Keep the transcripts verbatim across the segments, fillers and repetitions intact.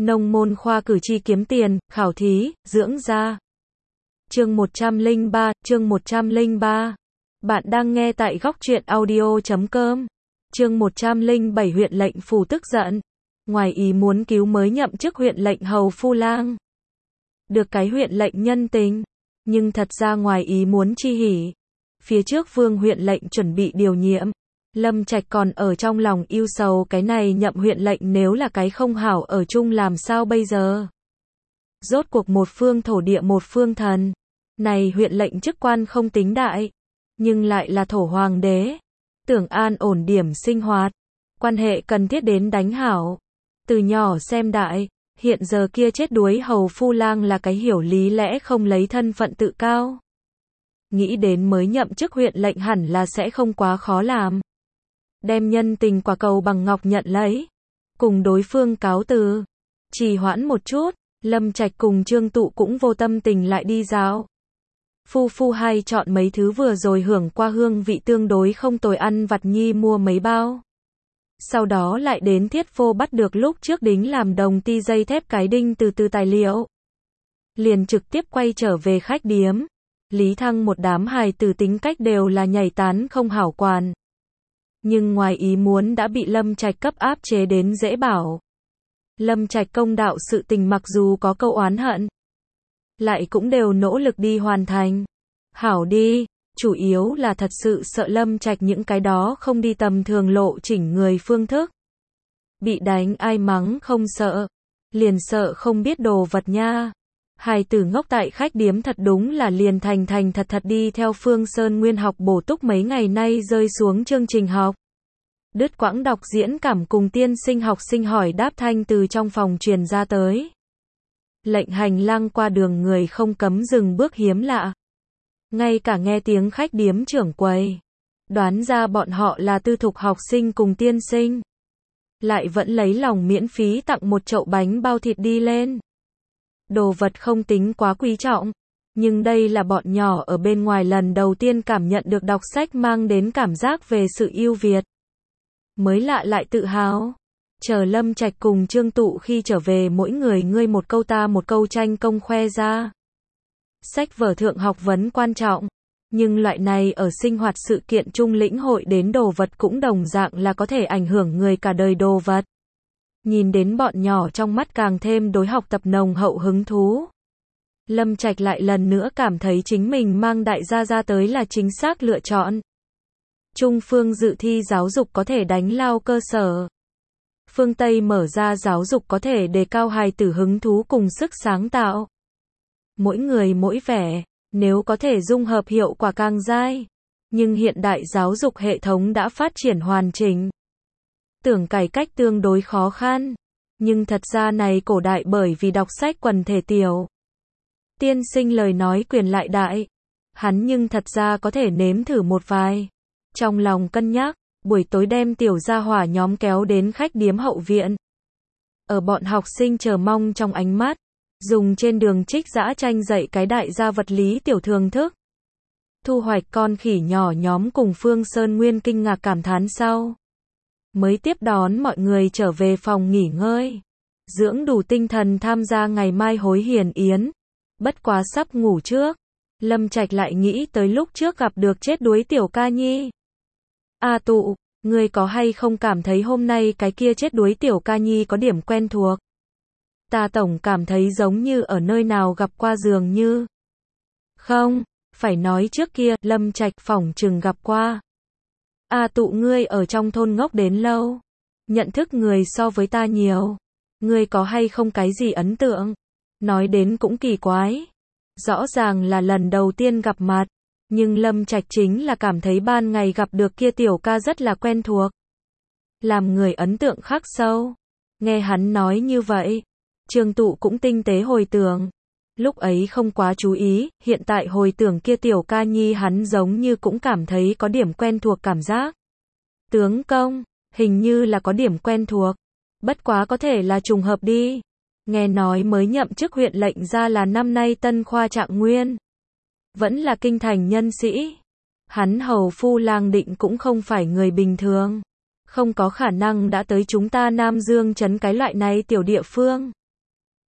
Nông môn khoa cử tri kiếm tiền, khảo thí, dưỡng da. Chương một trăm lẻ ba, chương một trăm lẻ ba. Bạn đang nghe tại góc truyện audio chấm com. Chương một trăm lẻ bảy huyện lệnh phủ tức giận. Ngoài ý muốn cứu mới nhậm chức huyện lệnh hầu Phu Lang. Được cái huyện lệnh nhân tình, nhưng thật ra ngoài ý muốn chi hỉ. Phía trước Vương huyện lệnh chuẩn bị điều nhiệm, Lâm Trạch còn ở trong lòng ưu sầu cái này nhậm huyện lệnh nếu là cái không hảo ở chung làm sao bây giờ. Rốt cuộc một phương thổ địa một phương thần. Này huyện lệnh chức quan không tính đại, nhưng lại là thổ hoàng đế. Tưởng an ổn điểm sinh hoạt, quan hệ cần thiết đến đánh hảo. Từ nhỏ xem đại, hiện giờ kia chết đuối hầu Phu Lang là cái hiểu lý lẽ không lấy thân phận tự cao. Nghĩ đến mới nhậm chức huyện lệnh hẳn là sẽ không quá khó làm. Đem nhân tình quả cầu bằng ngọc nhận lấy, cùng đối phương cáo từ. Trì hoãn một chút, Lâm Trạch cùng Trương Tụ cũng vô tâm tình lại đi dạo. Phu phu hay chọn mấy thứ vừa rồi hưởng qua hương vị tương đối không tồi ăn vặt nhi mua mấy bao. Sau đó lại đến thiết phô bắt được lúc trước đính làm đồng ti dây thép cái đinh từ từ tài liệu. Liền trực tiếp quay trở về khách điếm. Lý Thăng một đám hài tử tính cách đều là nhảy tán không hảo quản. Nhưng ngoài ý muốn đã bị Lâm Trạch cấp áp chế đến dễ bảo. Lâm Trạch công đạo sự tình mặc dù có câu oán hận, lại cũng đều nỗ lực đi hoàn thành. Hảo đi, chủ yếu là thật sự sợ Lâm Trạch những cái đó không đi tầm thường lộ chỉnh người phương thức. Bị đánh ai mắng không sợ, liền sợ không biết đồ vật nha. Hài tử ngốc tại khách điếm thật đúng là liền thành thành thật thật đi theo Phương Sơn Nguyên học bổ túc mấy ngày nay rơi xuống chương trình học. Đứt quãng đọc diễn cảm cùng tiên sinh học sinh hỏi đáp thanh từ trong phòng truyền ra tới. Lệnh hành lang qua đường người không cấm dừng bước hiếm lạ. Ngay cả nghe tiếng khách điếm trưởng quầy, đoán ra bọn họ là tư thục học sinh cùng tiên sinh. Lại vẫn lấy lòng miễn phí tặng một chậu bánh bao thịt đi lên. Đồ vật không tính quá quý trọng, nhưng đây là bọn nhỏ ở bên ngoài lần đầu tiên cảm nhận được đọc sách mang đến cảm giác về sự ưu việt. Mới lạ lại tự hào. Chờ Lâm Trạch cùng Trương Tụ khi trở về mỗi người ngươi một câu ta một câu tranh công khoe ra. Sách vở thượng học vấn quan trọng, nhưng loại này ở sinh hoạt sự kiện chung lĩnh hội đến đồ vật cũng đồng dạng là có thể ảnh hưởng người cả đời đồ vật. Nhìn đến bọn nhỏ trong mắt càng thêm đối học tập nồng hậu hứng thú. Lâm Trạch lại lần nữa cảm thấy chính mình mang đại gia ra tới là chính xác lựa chọn. Trung phương dự thi giáo dục có thể đánh lao cơ sở. Phương Tây mở ra giáo dục có thể đề cao hài tử hứng thú cùng sức sáng tạo. Mỗi người mỗi vẻ, nếu có thể dung hợp hiệu quả càng dai. Nhưng hiện đại giáo dục hệ thống đã phát triển hoàn chỉnh. Tưởng cải cách tương đối khó khăn. Nhưng thật ra này cổ đại bởi vì đọc sách quần thể tiểu. Tiên sinh lời nói quyền lại đại. Hắn nhưng thật ra có thể nếm thử một vài. Trong lòng cân nhắc, buổi tối đem tiểu gia hỏa nhóm kéo đến khách điếm hậu viện. Ở bọn học sinh chờ mong trong ánh mắt, dùng trên đường trích dã tranh dạy cái đại gia vật lý tiểu thường thức. Thu hoạch con khỉ nhỏ nhóm cùng Phương Sơn Nguyên kinh ngạc cảm thán sau. Mới tiếp đón mọi người trở về phòng nghỉ ngơi. Dưỡng đủ tinh thần tham gia ngày mai hối hiền yến. Bất quá sắp ngủ trước. Lâm Trạch lại nghĩ tới lúc trước gặp được chết đuối tiểu ca nhi. A Tụ, ngươi có hay không cảm thấy hôm nay cái kia chết đuối tiểu ca nhi có điểm quen thuộc? Ta tổng cảm thấy giống như ở nơi nào gặp qua dường như. Không, phải nói trước kia, Lâm Trạch phỏng chừng gặp qua. A Tụ ngươi ở trong thôn ngốc đến lâu. Nhận thức người so với ta nhiều. Ngươi có hay không cái gì ấn tượng? Nói đến cũng kỳ quái. Rõ ràng là lần đầu tiên gặp mặt. Nhưng Lâm Trạch chính là cảm thấy ban ngày gặp được kia tiểu ca rất là quen thuộc. Làm người ấn tượng khắc sâu. Nghe hắn nói như vậy. Trương Tụ cũng tinh tế hồi tưởng. Lúc ấy không quá chú ý, hiện tại hồi tưởng kia tiểu ca nhi hắn giống như cũng cảm thấy có điểm quen thuộc cảm giác. Tướng công, hình như là có điểm quen thuộc. Bất quá có thể là trùng hợp đi. Nghe nói mới nhậm chức huyện lệnh ra là năm nay tân khoa trạng nguyên. Vẫn là kinh thành nhân sĩ. Hắn hầu Phu Lang định cũng không phải người bình thường. Không có khả năng đã tới chúng ta Nam Dương trấn cái loại này tiểu địa phương.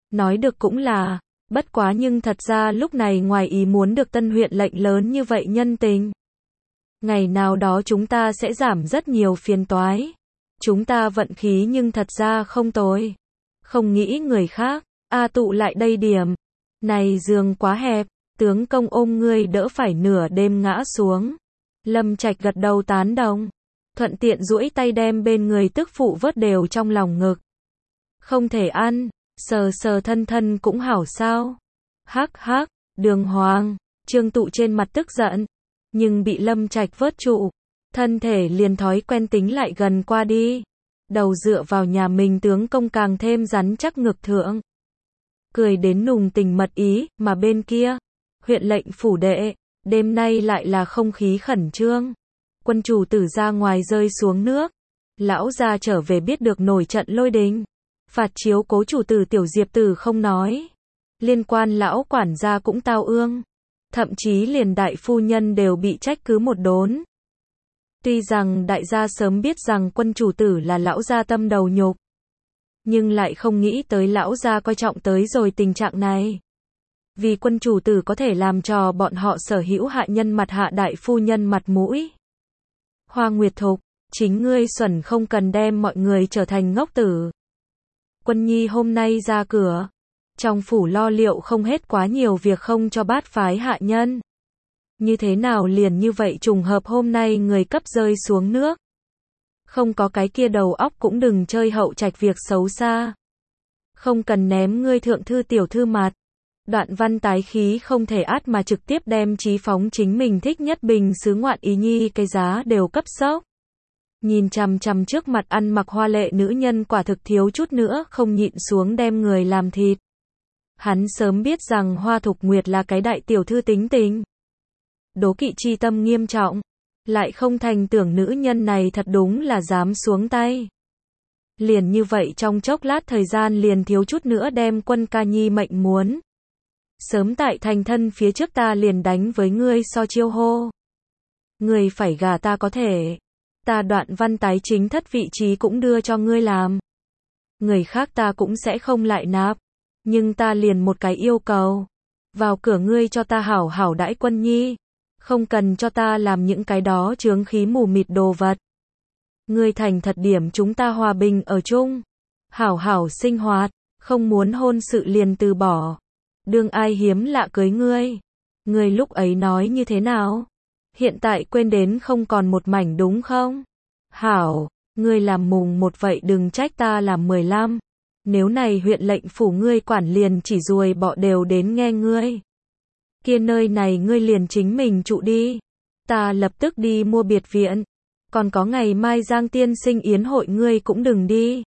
Nói được cũng là, bất quá nhưng thật ra lúc này ngoài ý muốn được tân huyện lệnh lớn như vậy nhân tình. Ngày nào đó chúng ta sẽ giảm rất nhiều phiền toái. Chúng ta vận khí nhưng thật ra không tồi. Không nghĩ người khác, a tụ lại đây điểm. Này giường quá hẹp, tướng công ôm ngươi đỡ phải nửa đêm ngã xuống. Lâm Trạch gật đầu tán đồng. Thuận tiện duỗi tay đem bên người tức phụ vớt đều trong lòng ngực. Không thể ăn, sờ sờ thân thân cũng hảo sao. Hắc hắc, Đường Hoàng, Trương Tụ trên mặt tức giận. Nhưng bị Lâm Trạch vớt trụ. Thân thể liền thói quen tính lại gần qua đi. Đầu dựa vào nhà mình tướng công càng thêm rắn chắc ngực thượng. Cười đến nùng tình mật ý, mà bên kia, huyện lệnh phủ đệ, đêm nay lại là không khí khẩn trương. Quân chủ tử ra ngoài rơi xuống nước. Lão gia trở về biết được nổi trận lôi đình. Phạt chiếu cố chủ tử tiểu diệp tử không nói. Liên quan lão quản gia cũng tao ương. Thậm chí liền đại phu nhân đều bị trách cứ một đốn. Tuy rằng đại gia sớm biết rằng quân chủ tử là lão gia tâm đầu nhục. Nhưng lại không nghĩ tới lão gia coi trọng tới rồi tình trạng này. Vì quân chủ tử có thể làm cho bọn họ sở hữu hạ nhân mặt hạ đại phu nhân mặt mũi. Hoa Nguyệt Thục, chính ngươi xuẩn không cần đem mọi người trở thành ngốc tử. Quân nhi hôm nay ra cửa. Trong phủ lo liệu không hết quá nhiều việc không cho bát phái hạ nhân. Như thế nào liền như vậy trùng hợp hôm nay người cấp rơi xuống nước. Không có cái kia đầu óc cũng đừng chơi hậu trạch việc xấu xa. Không cần ném ngươi thượng thư tiểu thư mặt. Đoạn Văn tái khí không thể át mà trực tiếp đem chí phóng chính mình thích nhất bình sứ ngoạn ý nhi cái giá đều cấp sốc. Nhìn chằm chằm trước mặt ăn mặc hoa lệ nữ nhân quả thực thiếu chút nữa không nhịn xuống đem người làm thịt. Hắn sớm biết rằng Hoa Thục Nguyệt là cái đại tiểu thư tính tình. Đố kỵ chi tâm nghiêm trọng. Lại không thành tưởng nữ nhân này thật đúng là dám xuống tay. Liền như vậy trong chốc lát thời gian liền thiếu chút nữa đem Quân ca nhi mệnh muốn. Sớm tại thành thân phía trước ta liền đánh với ngươi so chiêu hô. Ngươi phải gả ta có thể. Ta Đoạn Văn tái chính thất vị trí cũng đưa cho ngươi làm. Người khác ta cũng sẽ không lại nạp. Nhưng ta liền một cái yêu cầu. Vào cửa ngươi cho ta hảo hảo đãi Quân nhi. Không cần cho ta làm những cái đó chướng khí mù mịt đồ vật. Ngươi thành thật điểm chúng ta hòa bình ở chung. Hảo hảo sinh hoạt. Không muốn hôn sự liền từ bỏ. Đương ai hiếm lạ cưới ngươi. Ngươi lúc ấy nói như thế nào? Hiện tại quên đến không còn một mảnh đúng không? Hảo, ngươi làm mùng một vậy đừng trách ta làm mười lăm. Nếu này huyện lệnh phủ ngươi quản liền chỉ ruồi bọ đều đến nghe ngươi. Kia nơi này ngươi liền chính mình trụ đi. Ta lập tức đi mua biệt viện. Còn có ngày mai Giang tiên sinh yến hội ngươi cũng đừng đi.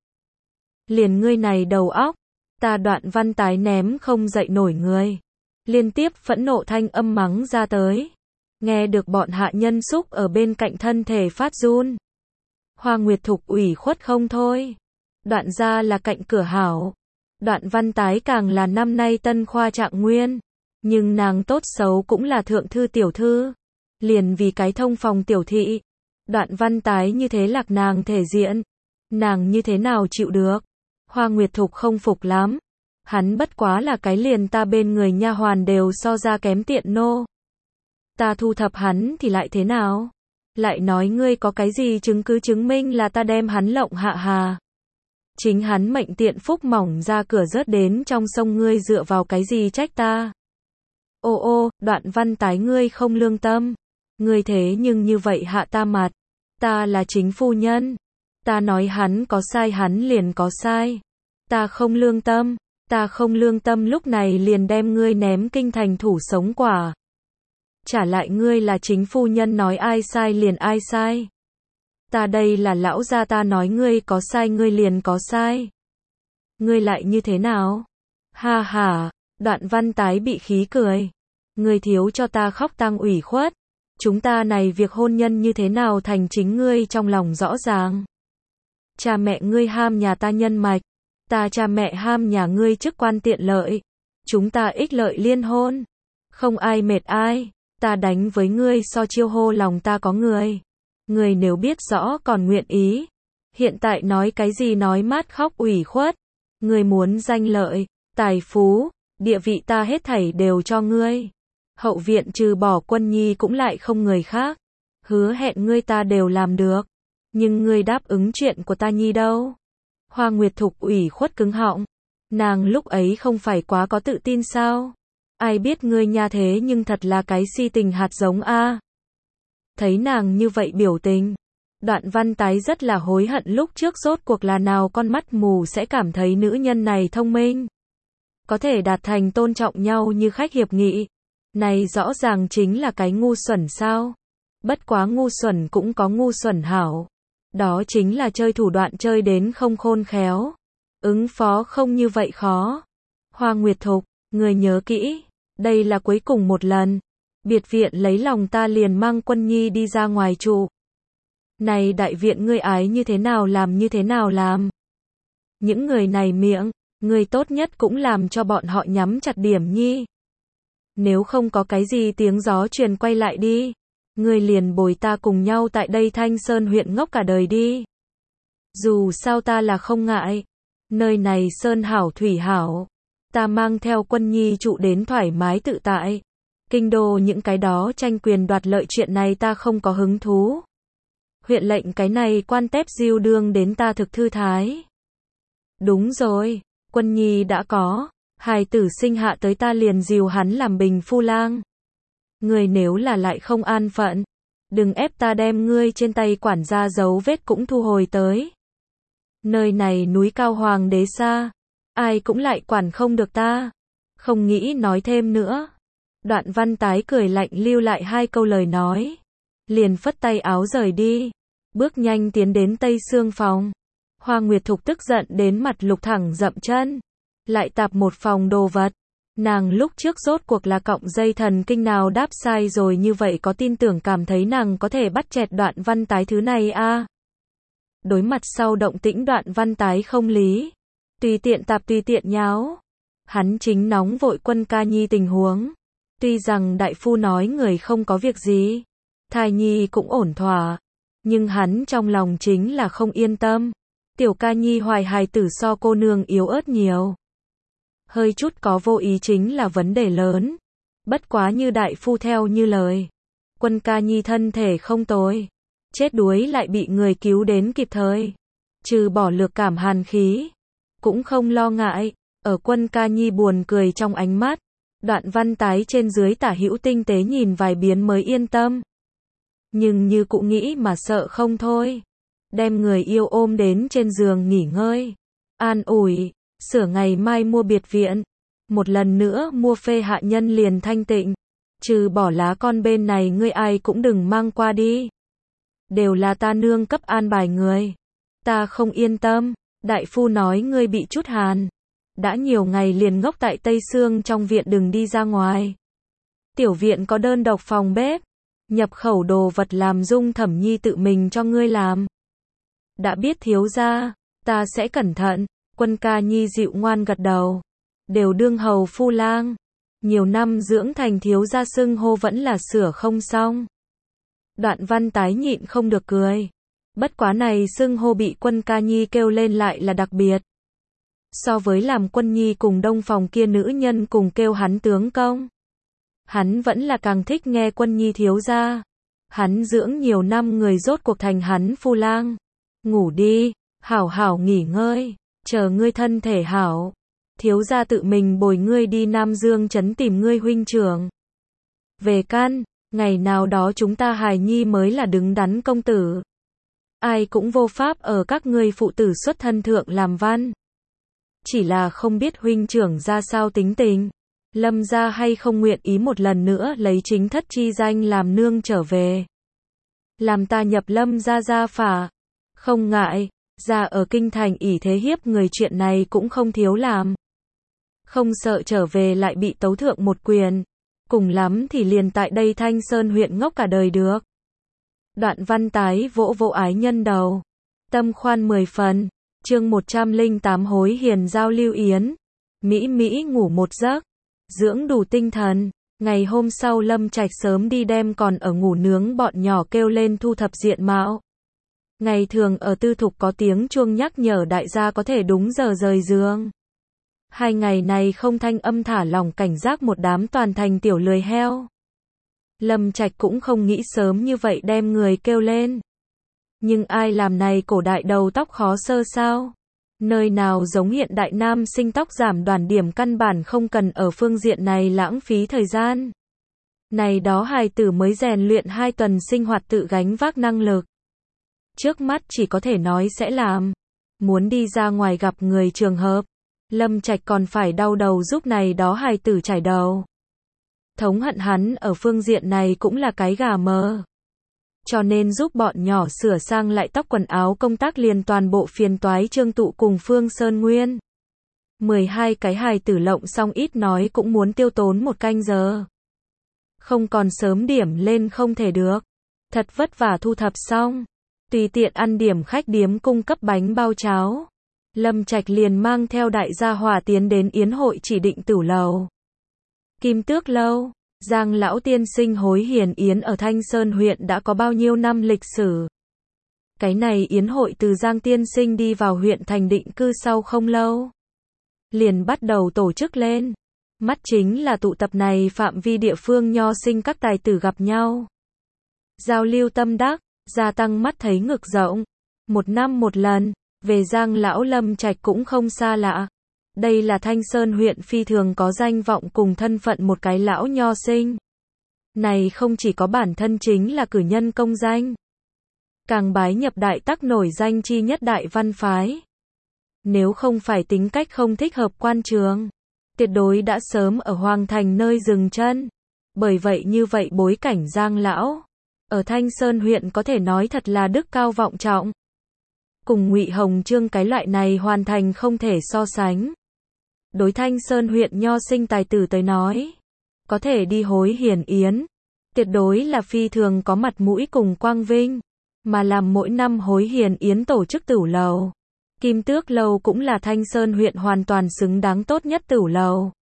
Liền ngươi này đầu óc. Ta Đoạn Văn tái ném không dậy nổi người. Liên tiếp phẫn nộ thanh âm mắng ra tới. Nghe được bọn hạ nhân xúc ở bên cạnh thân thể phát run. Hoa Nguyệt Thục ủy khuất không thôi. Đoạn gia là cạnh cửa hảo. Đoạn Văn tái càng là năm nay tân khoa trạng nguyên. Nhưng nàng tốt xấu cũng là thượng thư tiểu thư. Liền vì cái thông phòng tiểu thị. Đoạn Văn tái như thế lạc nàng thể diện. Nàng như thế nào chịu được. Hoa Nguyệt Thục không phục lắm. Hắn bất quá là cái liền ta bên người nha hoàn đều so ra kém tiện nô. Ta thu thập hắn thì lại thế nào? Lại nói ngươi có cái gì chứng cứ chứng minh là ta đem hắn lộng hạ hà? Chính hắn mệnh tiện phúc mỏng ra cửa rớt đến trong sông ngươi dựa vào cái gì trách ta? Ô ô, Đoạn Văn tái ngươi không lương tâm. Ngươi thế nhưng như vậy hạ ta mặt. Ta là chính phu nhân. Ta nói hắn có sai hắn liền có sai. Ta không lương tâm. Ta không lương tâm lúc này liền đem ngươi ném kinh thành thủ sống quả. Trả lại ngươi là chính phu nhân nói ai sai liền ai sai. Ta đây là lão gia ta nói ngươi có sai ngươi liền có sai. Ngươi lại như thế nào? Ha ha, Đoạn Văn tái bị khí cười. Ngươi thiếu cho ta khóc tang ủy khuất. Chúng ta này việc hôn nhân như thế nào thành chính ngươi trong lòng rõ ràng. Cha mẹ ngươi ham nhà ta nhân mạch. Ta cha mẹ ham nhà ngươi chức quan tiện lợi. Chúng ta ích lợi liên hôn. Không ai mệt ai. Ta đánh với ngươi so chiêu hô lòng ta có người. Ngươi nếu biết rõ còn nguyện ý. Hiện tại nói cái gì nói mát khóc ủy khuất. Ngươi muốn danh lợi. Tài phú, địa vị ta hết thảy đều cho ngươi. Hậu viện trừ bỏ Quân Nhi cũng lại không người khác. Hứa hẹn ngươi ta đều làm được. Nhưng ngươi đáp ứng chuyện của ta Nhi đâu? Hoa Nguyệt Thục ủy khuất cứng họng. Nàng lúc ấy không phải quá có tự tin sao? Ai biết ngươi nha thế nhưng thật là cái si tình hạt giống a. Thấy nàng như vậy biểu tình, Đoạn Văn Tái rất là hối hận lúc trước rốt cuộc là nào con mắt mù sẽ cảm thấy nữ nhân này thông minh. Có thể đạt thành tôn trọng nhau như khách hiệp nghị. Này rõ ràng chính là cái ngu xuẩn sao? Bất quá ngu xuẩn cũng có ngu xuẩn hảo. Đó chính là chơi thủ đoạn chơi đến không khôn khéo. Ứng phó không như vậy khó. Hoa Nguyệt Thục, người nhớ kỹ, đây là cuối cùng một lần. Biệt viện lấy lòng ta liền mang Quân Nhi đi ra ngoài trụ. Này đại viện ngươi ái như thế nào làm như thế nào làm. Những người này miệng, ngươi tốt nhất cũng làm cho bọn họ nhắm chặt điểm Nhi. Nếu không có cái gì tiếng gió truyền quay lại đi. Ngươi liền bồi ta cùng nhau tại đây Thanh Sơn huyện ngốc cả đời đi. Dù sao ta là không ngại. Nơi này sơn hảo thủy hảo. Ta mang theo Quân Nhi trụ đến thoải mái tự tại. Kinh đô những cái đó tranh quyền đoạt lợi chuyện này ta không có hứng thú. Huyện lệnh cái này quan tép diêu đương đến ta thực thư thái. Đúng rồi, Quân Nhi đã có. Hài tử sinh hạ tới ta liền dìu hắn làm bình phu lang. Ngươi nếu là lại không an phận, đừng ép ta đem ngươi trên tay quản gia dấu vết cũng thu hồi tới. Nơi này núi cao hoàng đế xa, ai cũng lại quản không được ta. Không nghĩ nói thêm nữa. Đoạn Văn Tái cười lạnh lưu lại hai câu lời nói. Liền phất tay áo rời đi. Bước nhanh tiến đến Tây Sương phòng. Hoa Nguyệt Thục tức giận đến mặt lục thẳng dậm chân. Lại tạp một phòng đồ vật. Nàng lúc trước rốt cuộc là cọng dây thần kinh nào đáp sai rồi như vậy có tin tưởng cảm thấy nàng có thể bắt chẹt Đoạn Văn Tái thứ này a. À? Đối mặt sau động tĩnh Đoạn Văn Tái không lý. Tùy tiện tạp tùy tiện nháo. Hắn chính nóng vội Quân ca nhi tình huống. Tuy rằng đại phu nói người không có việc gì. Thai nhi cũng ổn thỏa. Nhưng hắn trong lòng chính là không yên tâm. Tiểu ca nhi hoài hài tử so cô nương yếu ớt nhiều. Hơi chút có vô ý chính là vấn đề lớn. Bất quá như đại phu theo như lời. Quân ca nhi thân thể không tồi. Chết đuối lại bị người cứu đến kịp thời. Trừ bỏ lược cảm hàn khí. Cũng không lo ngại. Ở Quân ca nhi buồn cười trong ánh mắt. Đoạn Văn Tái trên dưới tả hữu tinh tế nhìn vài biến mới yên tâm. Nhưng như cụ nghĩ mà sợ không thôi. Đem người yêu ôm đến trên giường nghỉ ngơi. An ủi. Sửa ngày mai mua biệt viện. Một lần nữa mua phê hạ nhân liền thanh tịnh. Trừ bỏ lá con bên này ngươi ai cũng đừng mang qua đi. Đều là ta nương cấp an bài người. Ta không yên tâm. Đại phu nói ngươi bị chút hàn. Đã nhiều ngày liền ngốc tại Tây Sương trong viện đừng đi ra ngoài. Tiểu viện có đơn độc phòng bếp. Nhập khẩu đồ vật làm Dung Thẩm Nhi tự mình cho ngươi làm. Đã biết thiếu gia, ta sẽ cẩn thận. Quân ca nhi dịu ngoan gật đầu. Đều đương hầu phu lang. Nhiều năm dưỡng thành thiếu gia xưng hô vẫn là sửa không xong. Đoạn Văn Tái nhịn không được cười. Bất quá này xưng hô bị Quân ca nhi kêu lên lại là đặc biệt. So với làm Quân Nhi cùng đông phòng kia nữ nhân cùng kêu hắn tướng công. Hắn vẫn là càng thích nghe Quân Nhi thiếu gia. Hắn dưỡng nhiều năm người rốt cuộc thành hắn phu lang. Ngủ đi, hảo hảo nghỉ ngơi. Chờ ngươi thân thể hảo. Thiếu gia tự mình bồi ngươi đi Nam Dương trấn tìm ngươi huynh trưởng. Về căn, ngày nào đó chúng ta hài nhi mới là đứng đắn công tử. Ai cũng vô pháp ở các ngươi phụ tử xuất thân thượng làm văn. Chỉ là không biết huynh trưởng ra sao tính tình. Lâm gia hay không nguyện ý một lần nữa lấy chính thất chi danh làm nương trở về. Làm ta nhập Lâm gia gia phả. Không ngại. Ra ở kinh thành ỷ thế hiếp người chuyện này cũng không thiếu làm. Không sợ trở về lại bị tấu thượng một quyền. Cùng lắm thì liền tại đây Thanh Sơn huyện ngốc cả đời được. Đoạn Văn Tái vỗ vỗ ái nhân đầu. Tâm khoan mười phần. Chương một trăm lẻ tám hối hiền giao lưu yến. Mỹ Mỹ ngủ một giấc. Dưỡng đủ tinh thần. Ngày hôm sau Lâm Trạch sớm đi đem còn ở ngủ nướng bọn nhỏ kêu lên thu thập diện mạo. Ngày thường ở tư thục có tiếng chuông nhắc nhở đại gia có thể đúng giờ rời giường. Hai ngày này không thanh âm thả lỏng cảnh giác một đám toàn thành tiểu lười heo. Lâm Trạch cũng không nghĩ sớm như vậy đem người kêu lên. Nhưng ai làm này cổ đại đầu tóc khó sơ sao? Nơi nào giống hiện đại nam sinh tóc giảm đoàn điểm căn bản không cần ở phương diện này lãng phí thời gian. Này đó hài tử mới rèn luyện hai tuần sinh hoạt tự gánh vác năng lực. Trước mắt chỉ có thể nói sẽ làm. Muốn đi ra ngoài gặp người trường hợp. Lâm Trạch còn phải đau đầu giúp này đó hài tử trải đầu. Thống hận hắn ở phương diện này cũng là cái gà mờ. Cho nên giúp bọn nhỏ sửa sang lại tóc quần áo công tác liền toàn bộ phiền toái Trương Tụ cùng Phương Sơn Nguyên. mười hai cái hài tử lộng xong ít nói cũng muốn tiêu tốn một canh giờ. Không còn sớm điểm lên không thể được. Thật vất vả thu thập xong. Tùy tiện ăn điểm khách điếm cung cấp bánh bao cháo. Lâm Trạch liền mang theo đại gia hỏa tiến đến yến hội chỉ định tửu lầu. Kim Tước Lâu. Giang lão tiên sinh hối hiền yến ở Thanh Sơn huyện đã có bao nhiêu năm lịch sử. Cái này yến hội từ Giang tiên sinh đi vào huyện thành định cư sau không lâu. Liền bắt đầu tổ chức lên. Mắt chính là tụ tập này phạm vi địa phương nho sinh các tài tử gặp nhau. Giao lưu tâm đắc, gia tăng mắt thấy ngực rộng. Một năm một lần, về Giang lão Lâm Trạch cũng không xa lạ. Đây là Thanh Sơn huyện phi thường có danh vọng cùng thân phận một cái lão nho sinh. Này không chỉ có bản thân chính là cử nhân công danh. Càng bái nhập đại tắc nổi danh chi nhất đại văn phái. Nếu không phải tính cách không thích hợp quan trường, tuyệt đối đã sớm ở Hoàng Thành nơi dừng chân. Bởi vậy như vậy bối cảnh Giang lão ở Thanh Sơn huyện có thể nói thật là đức cao vọng trọng. Cùng Ngụy Hồng Trương cái loại này hoàn thành không thể so sánh. Đối Thanh Sơn huyện nho sinh tài tử tới nói, có thể đi hối hiền yến, tuyệt đối là phi thường có mặt mũi cùng quang vinh, mà làm mỗi năm hối hiền yến tổ chức tửu lầu. Kim Tước Lâu cũng là Thanh Sơn huyện hoàn toàn xứng đáng tốt nhất tửu lầu.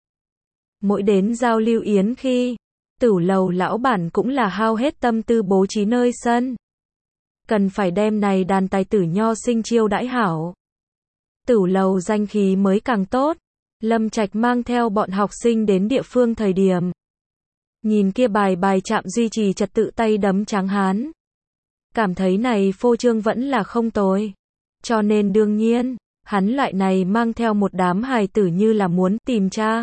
Mỗi đến giao lưu yến khi, tửu lầu lão bản cũng là hao hết tâm tư bố trí nơi sân. Cần phải đem này đàn tài tử nho sinh chiêu đãi hảo. Tửu lầu danh khí mới càng tốt. Lâm Trạch mang theo bọn học sinh đến địa phương thời điểm. Nhìn kia bài bài chạm duy trì trật tự tay đấm tráng hán. Cảm thấy này phô trương vẫn là không tồi. Cho nên đương nhiên, hắn loại này mang theo một đám hài tử như là muốn tìm tra.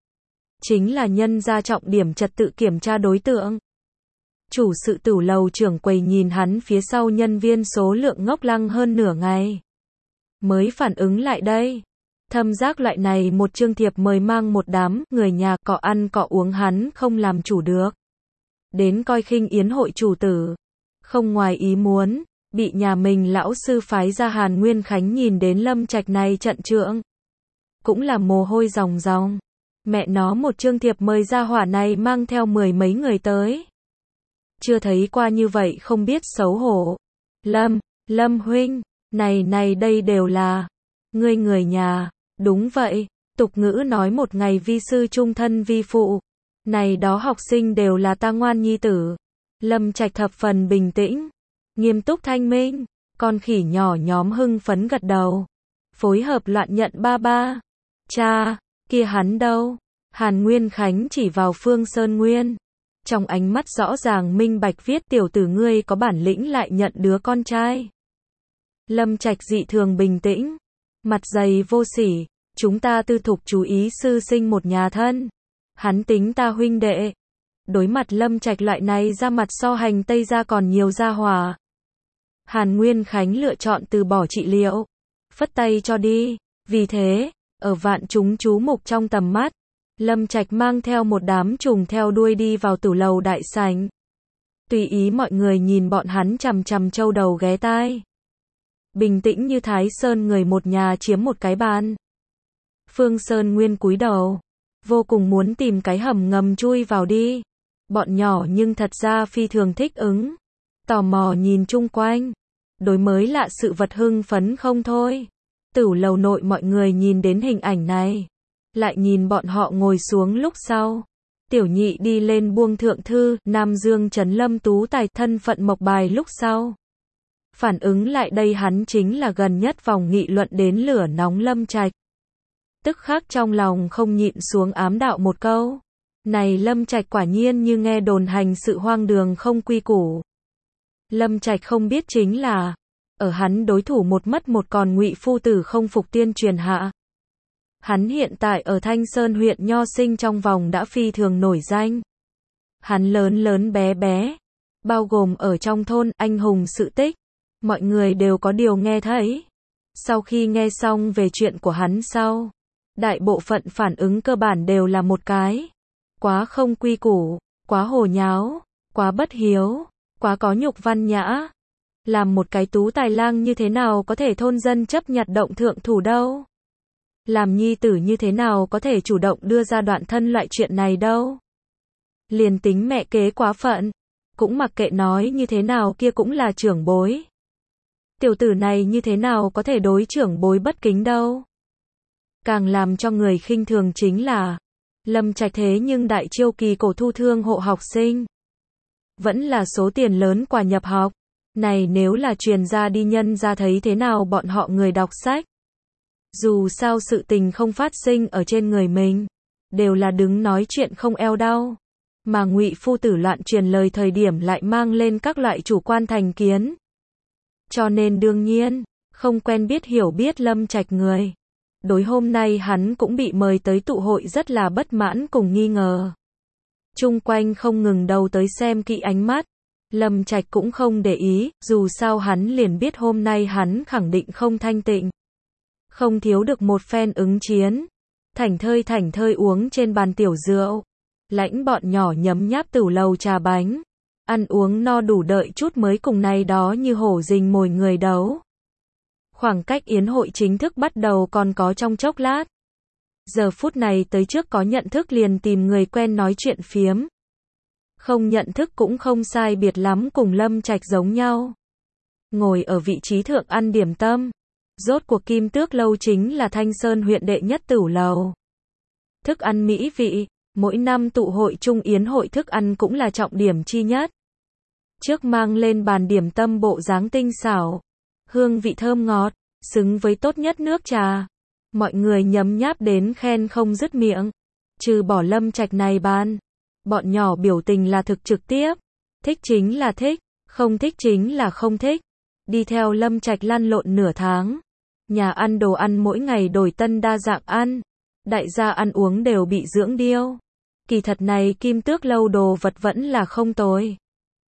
Chính là nhân ra trọng điểm trật tự kiểm tra đối tượng. Chủ sự tửu lầu trưởng quầy nhìn hắn phía sau nhân viên số lượng ngốc lăng hơn nửa ngày. Mới phản ứng lại đây. Thâm giác loại này một chương thiệp mời mang một đám người nhà cọ ăn cọ uống hắn không làm chủ được. Đến coi khinh yến hội chủ tử. Không ngoài ý muốn, bị nhà mình lão sư phái ra Hàn Nguyên Khánh nhìn đến Lâm Trạch này trận trượng. Cũng là mồ hôi ròng ròng. Mẹ nó một chương thiệp mời ra hỏa này mang theo mười mấy người tới. Chưa thấy qua như vậy không biết xấu hổ. Lâm, Lâm huynh, này này đây đều là ngươi người nhà. Đúng vậy, tục ngữ nói một ngày vi sư trung thân vi phụ. Này đó học sinh đều là ta ngoan nhi tử. Lâm Trạch thập phần bình tĩnh, nghiêm túc thanh minh, con khỉ nhỏ nhóm hưng phấn gật đầu. Phối hợp loạn nhận ba ba. Cha, kia hắn đâu? Hàn Nguyên Khánh chỉ vào Phương Sơn Nguyên. Trong ánh mắt rõ ràng minh bạch viết tiểu tử ngươi có bản lĩnh lại nhận đứa con trai. Lâm Trạch dị thường bình tĩnh. Mặt dày vô sỉ, chúng ta tư thục chú ý sư sinh một nhà thân. Hắn tính ta huynh đệ. Đối mặt Lâm Trạch loại này ra mặt so hành Tây ra còn nhiều gia hòa. Hàn Nguyên Khánh lựa chọn từ bỏ trị liệu. Phất tay cho đi. Vì thế, ở vạn chúng chú mục trong tầm mắt, Lâm Trạch mang theo một đám trùng theo đuôi đi vào tửu lầu đại sảnh. Tùy ý mọi người nhìn bọn hắn chằm chằm châu đầu ghé tai. Bình tĩnh như Thái Sơn người một nhà chiếm một cái bàn. Phương Sơn Nguyên cúi đầu, vô cùng muốn tìm cái hầm ngầm chui vào đi. Bọn nhỏ nhưng thật ra phi thường thích ứng. Tò mò nhìn chung quanh. Đối mới lạ sự vật hưng phấn không thôi. Tửu lầu nội mọi người nhìn đến hình ảnh này. Lại nhìn bọn họ ngồi xuống lúc sau. Tiểu nhị đi lên buông thượng thư, Nam Dương Trấn Lâm Tú Tài thân phận mộc bài lúc sau. Phản ứng lại đây hắn chính là gần nhất vòng nghị luận đến lửa nóng Lâm Trạch. Tức khắc trong lòng không nhịn xuống ám đạo một câu. Này Lâm Trạch quả nhiên như nghe đồn hành sự hoang đường không quy củ. Lâm Trạch không biết chính là, ở hắn đối thủ một mất một còn Ngụy phu tử không phục tiên truyền hạ. Hắn hiện tại ở Thanh Sơn huyện Nho Sinh trong vòng đã phi thường nổi danh. Hắn lớn lớn bé bé, bao gồm ở trong thôn anh hùng sự tích, mọi người đều có điều nghe thấy. Sau khi nghe xong về chuyện của hắn sau, đại bộ phận phản ứng cơ bản đều là một cái. Quá không quy củ, quá hồ nháo, quá bất hiếu, quá có nhục văn nhã. Làm một cái tú tài lang như thế nào có thể thôn dân chấp nhặt động thượng thủ đâu. Làm nhi tử như thế nào có thể chủ động đưa ra đoạn thân loại chuyện này đâu. Liền tính mẹ kế quá phận, cũng mặc kệ nói như thế nào kia cũng là trưởng bối. Tiểu tử này như thế nào có thể đối trưởng bối bất kính đâu. Càng làm cho người khinh thường chính là, Lâm Trạch thế nhưng đại chiêu kỳ cổ thu thương hộ học sinh. Vẫn là số tiền lớn quà nhập học. Này nếu là truyền ra đi nhân ra thấy thế nào bọn họ người đọc sách. Dù sao sự tình không phát sinh ở trên người mình, đều là đứng nói chuyện không eo đau. Mà Ngụy phu tử loạn truyền lời thời điểm lại mang lên các loại chủ quan thành kiến. Cho nên đương nhiên, không quen biết hiểu biết Lâm Trạch người. Đối hôm nay hắn cũng bị mời tới tụ hội rất là bất mãn cùng nghi ngờ. Chung quanh không ngừng đầu tới xem kỹ ánh mắt. Lâm Trạch cũng không để ý, dù sao hắn liền biết hôm nay hắn khẳng định không thanh tịnh. Không thiếu được một phen ứng chiến. Thảnh thơi thảnh thơi uống trên bàn tiểu rượu. Lãnh bọn nhỏ nhấm nháp tửu lầu trà bánh. Ăn uống no đủ đợi chút mới cùng này đó như hổ rình mồi người đấu. Khoảng cách yến hội chính thức bắt đầu còn có trong chốc lát. Giờ phút này tới trước có nhận thức liền tìm người quen nói chuyện phiếm. Không nhận thức cũng không sai biệt lắm cùng Lâm Trạch giống nhau. Ngồi ở vị trí thượng ăn điểm tâm. Rốt cuộc Kim Tước lâu chính là Thanh Sơn huyện đệ nhất tửu lầu. Thức ăn mỹ vị, mỗi năm tụ hội chung yến hội thức ăn cũng là trọng điểm chi nhất. Trước mang lên bàn điểm tâm bộ dáng tinh xảo, hương vị thơm ngọt, xứng với tốt nhất nước trà. Mọi người nhấm nháp đến khen không dứt miệng. Trừ bỏ Lâm Trạch này ban, bọn nhỏ biểu tình là thực trực tiếp. Thích chính là thích, không thích chính là không thích. Đi theo Lâm Trạch lăn lộn nửa tháng. Nhà ăn đồ ăn mỗi ngày đổi tân đa dạng ăn. Đại gia ăn uống đều bị dưỡng điêu. Kỳ thật này Kim Tước lâu đồ vật vẫn là không tồi.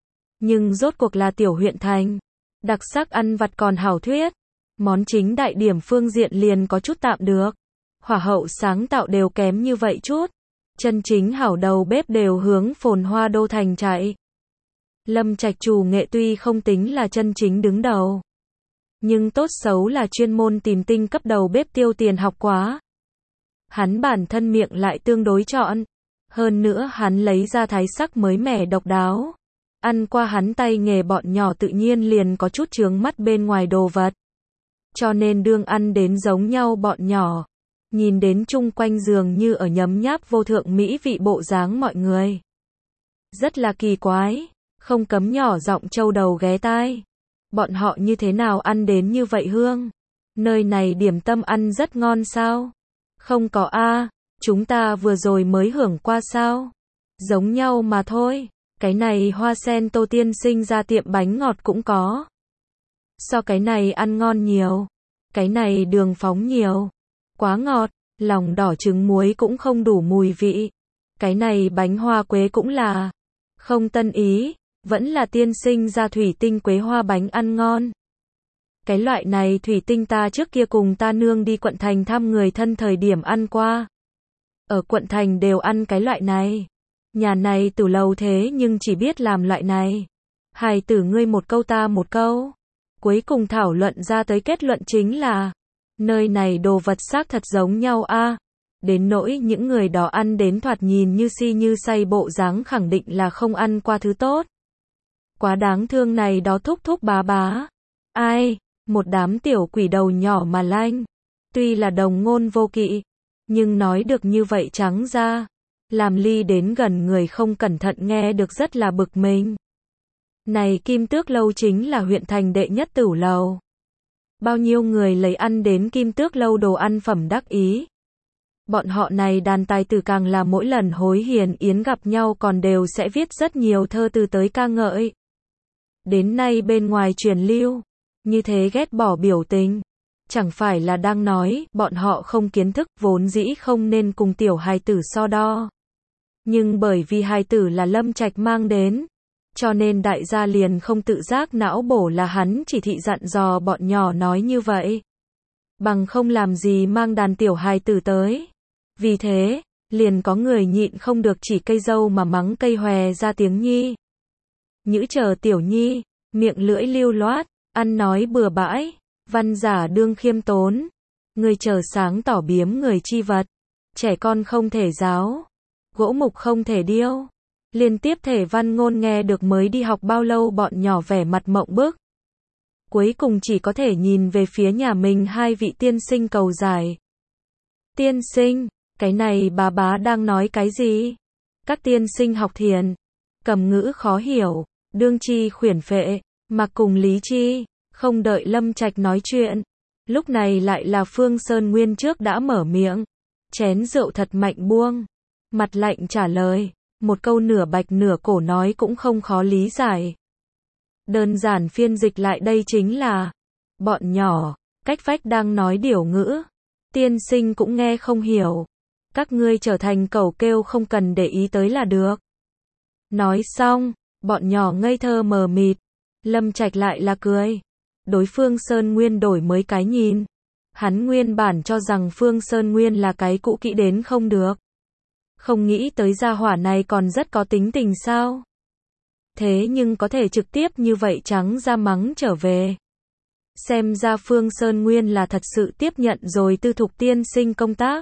Nhưng rốt cuộc là tiểu huyện thành. Đặc sắc ăn vặt còn hảo thuyết. Món chính đại điểm phương diện liền có chút tạm được. Hỏa hậu sáng tạo đều kém như vậy chút. Chân chính hảo đầu bếp đều hướng phồn hoa đô thành chạy. Lâm Trạch chủ nghệ tuy không tính là chân chính đứng đầu. Nhưng tốt xấu là chuyên môn tìm tinh cấp đầu bếp tiêu tiền học quá. Hắn bản thân miệng lại tương đối trọn. Hơn nữa hắn lấy ra thái sắc mới mẻ độc đáo. Ăn qua hắn tay nghề bọn nhỏ tự nhiên liền có chút chướng mắt bên ngoài đồ vật. Cho nên đương ăn đến giống nhau bọn nhỏ. Nhìn đến chung quanh giường như ở nhấm nháp vô thượng mỹ vị bộ dáng mọi người. Rất là kỳ quái. Không cấm nhỏ giọng trâu đầu ghé tai. Bọn họ như thế nào ăn đến như vậy hương? Nơi này điểm tâm ăn rất ngon sao? Không có a, chúng ta vừa rồi mới hưởng qua sao? Giống nhau mà thôi. Cái này hoa sen Tô tiên sinh ra tiệm bánh ngọt cũng có. So cái này ăn ngon nhiều. Cái này đường phóng nhiều. Quá ngọt, lòng đỏ trứng muối cũng không đủ mùi vị. Cái này bánh hoa quế cũng là không tân ý, vẫn là tiên sinh ra thủy tinh quế hoa bánh ăn ngon. Cái loại này thủy tinh ta trước kia cùng ta nương đi quận thành thăm người thân thời điểm ăn qua. Ở quận thành đều ăn cái loại này. Nhà này từ lâu thế nhưng chỉ biết làm loại này. Hài tử ngươi một câu ta một câu. Cuối cùng thảo luận ra tới kết luận chính là nơi này đồ vật xác thật giống nhau a. Đến nỗi những người đó ăn đến thoạt nhìn như si như say bộ dáng khẳng định là không ăn qua thứ tốt. Quá đáng thương này đó thúc thúc bá bá. Ai, một đám tiểu quỷ đầu nhỏ mà lanh. Tuy là đồng ngôn vô kỵ, nhưng nói được như vậy trắng ra. Làm ly đến gần người không cẩn thận nghe được rất là bực mình. Này Kim Tước lâu chính là huyện thành đệ nhất tửu lầu. Bao nhiêu người lấy ăn đến Kim Tước lâu đồ ăn phẩm đắc ý. Bọn họ này đàn tài tử càng là mỗi lần hối hiền yến gặp nhau còn đều sẽ viết rất nhiều thơ từ tới ca ngợi. Đến nay bên ngoài truyền lưu, như thế ghét bỏ biểu tình. Chẳng phải là đang nói, bọn họ không kiến thức, vốn dĩ không nên cùng tiểu hài tử so đo. Nhưng bởi vì hài tử là Lâm Trạch mang đến, cho nên đại gia liền không tự giác não bổ là hắn chỉ thị dặn dò bọn nhỏ nói như vậy. Bằng không làm gì mang đàn tiểu hài tử tới. Vì thế, liền có người nhịn không được chỉ cây dâu mà mắng cây hòe ra tiếng nhi. Nhữ chờ tiểu nhi, miệng lưỡi lưu loát, ăn nói bừa bãi, văn giả đương khiêm tốn. Người chờ sáng tỏ biếm người chi vật. Trẻ con không thể giáo, gỗ mục không thể điêu. Liên tiếp thể văn ngôn nghe được mới đi học bao lâu bọn nhỏ vẻ mặt mộng bức. Cuối cùng chỉ có thể nhìn về phía nhà mình hai vị tiên sinh cầu giải. Tiên sinh, cái này bà bá đang nói cái gì? Các tiên sinh học thiền, cầm ngữ khó hiểu, đương chi khuyển phệ, mặc cùng lý chi, không đợi Lâm Trạch nói chuyện. Lúc này lại là Phương Sơn Nguyên trước đã mở miệng, chén rượu thật mạnh buông, mặt lạnh trả lời, một câu nửa bạch nửa cổ nói cũng không khó lý giải. Đơn giản phiên dịch lại đây chính là, bọn nhỏ, cách vách đang nói điểu ngữ, tiên sinh cũng nghe không hiểu. Các ngươi trở thành cẩu kêu không cần để ý tới là được. Nói xong, bọn nhỏ ngây thơ mờ mịt, Lâm Trạch lại là cười. Đối Phương Sơn Nguyên đổi mới cái nhìn. Hắn nguyên bản cho rằng Phương Sơn Nguyên là cái cũ kỹ đến không được. Không nghĩ tới gia hỏa này còn rất có tính tình sao. Thế nhưng có thể trực tiếp như vậy trắng ra mắng trở về. Xem ra Phương Sơn Nguyên là thật sự tiếp nhận rồi Tư Thục tiên sinh công tác.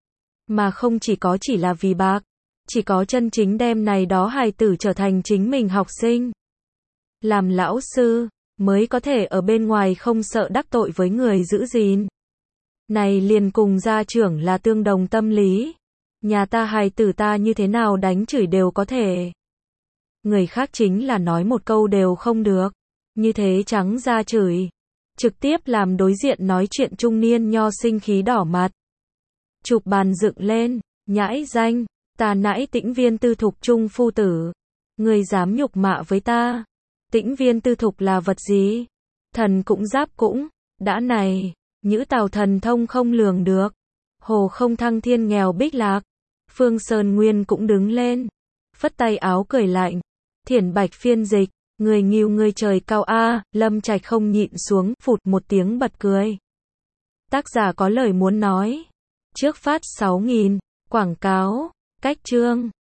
Mà không chỉ có chỉ là vì bạc, chỉ có chân chính đem này đó hài tử trở thành chính mình học sinh. Làm lão sư, mới có thể ở bên ngoài không sợ đắc tội với người giữ gìn. Này liền cùng gia trưởng là tương đồng tâm lý. Nhà ta hài tử ta như thế nào đánh chửi đều có thể. Người khác chính là nói một câu đều không được. Như thế trắng ra chửi. Trực tiếp làm đối diện nói chuyện trung niên nho sinh khí đỏ mặt. Chụp bàn dựng lên, nhãi danh, ta nãi Tĩnh Viên Tư Thục trung phu tử. Người dám nhục mạ với ta. Tĩnh Viên Tư Thục là vật gì? Thần cũng giáp cũng, đã này, nhữ tào thần thông không lường được. Hồ không thăng thiên nghèo bích lạc. Phương Sơn Nguyên cũng đứng lên, phất tay áo cười lạnh. Thiển Bạch phiên dịch, người nghiêu người trời cao a, Lâm Trạch không nhịn xuống, phụt một tiếng bật cười. Tác giả có lời muốn nói. Trước phát sáu nghìn, quảng cáo, cách chương.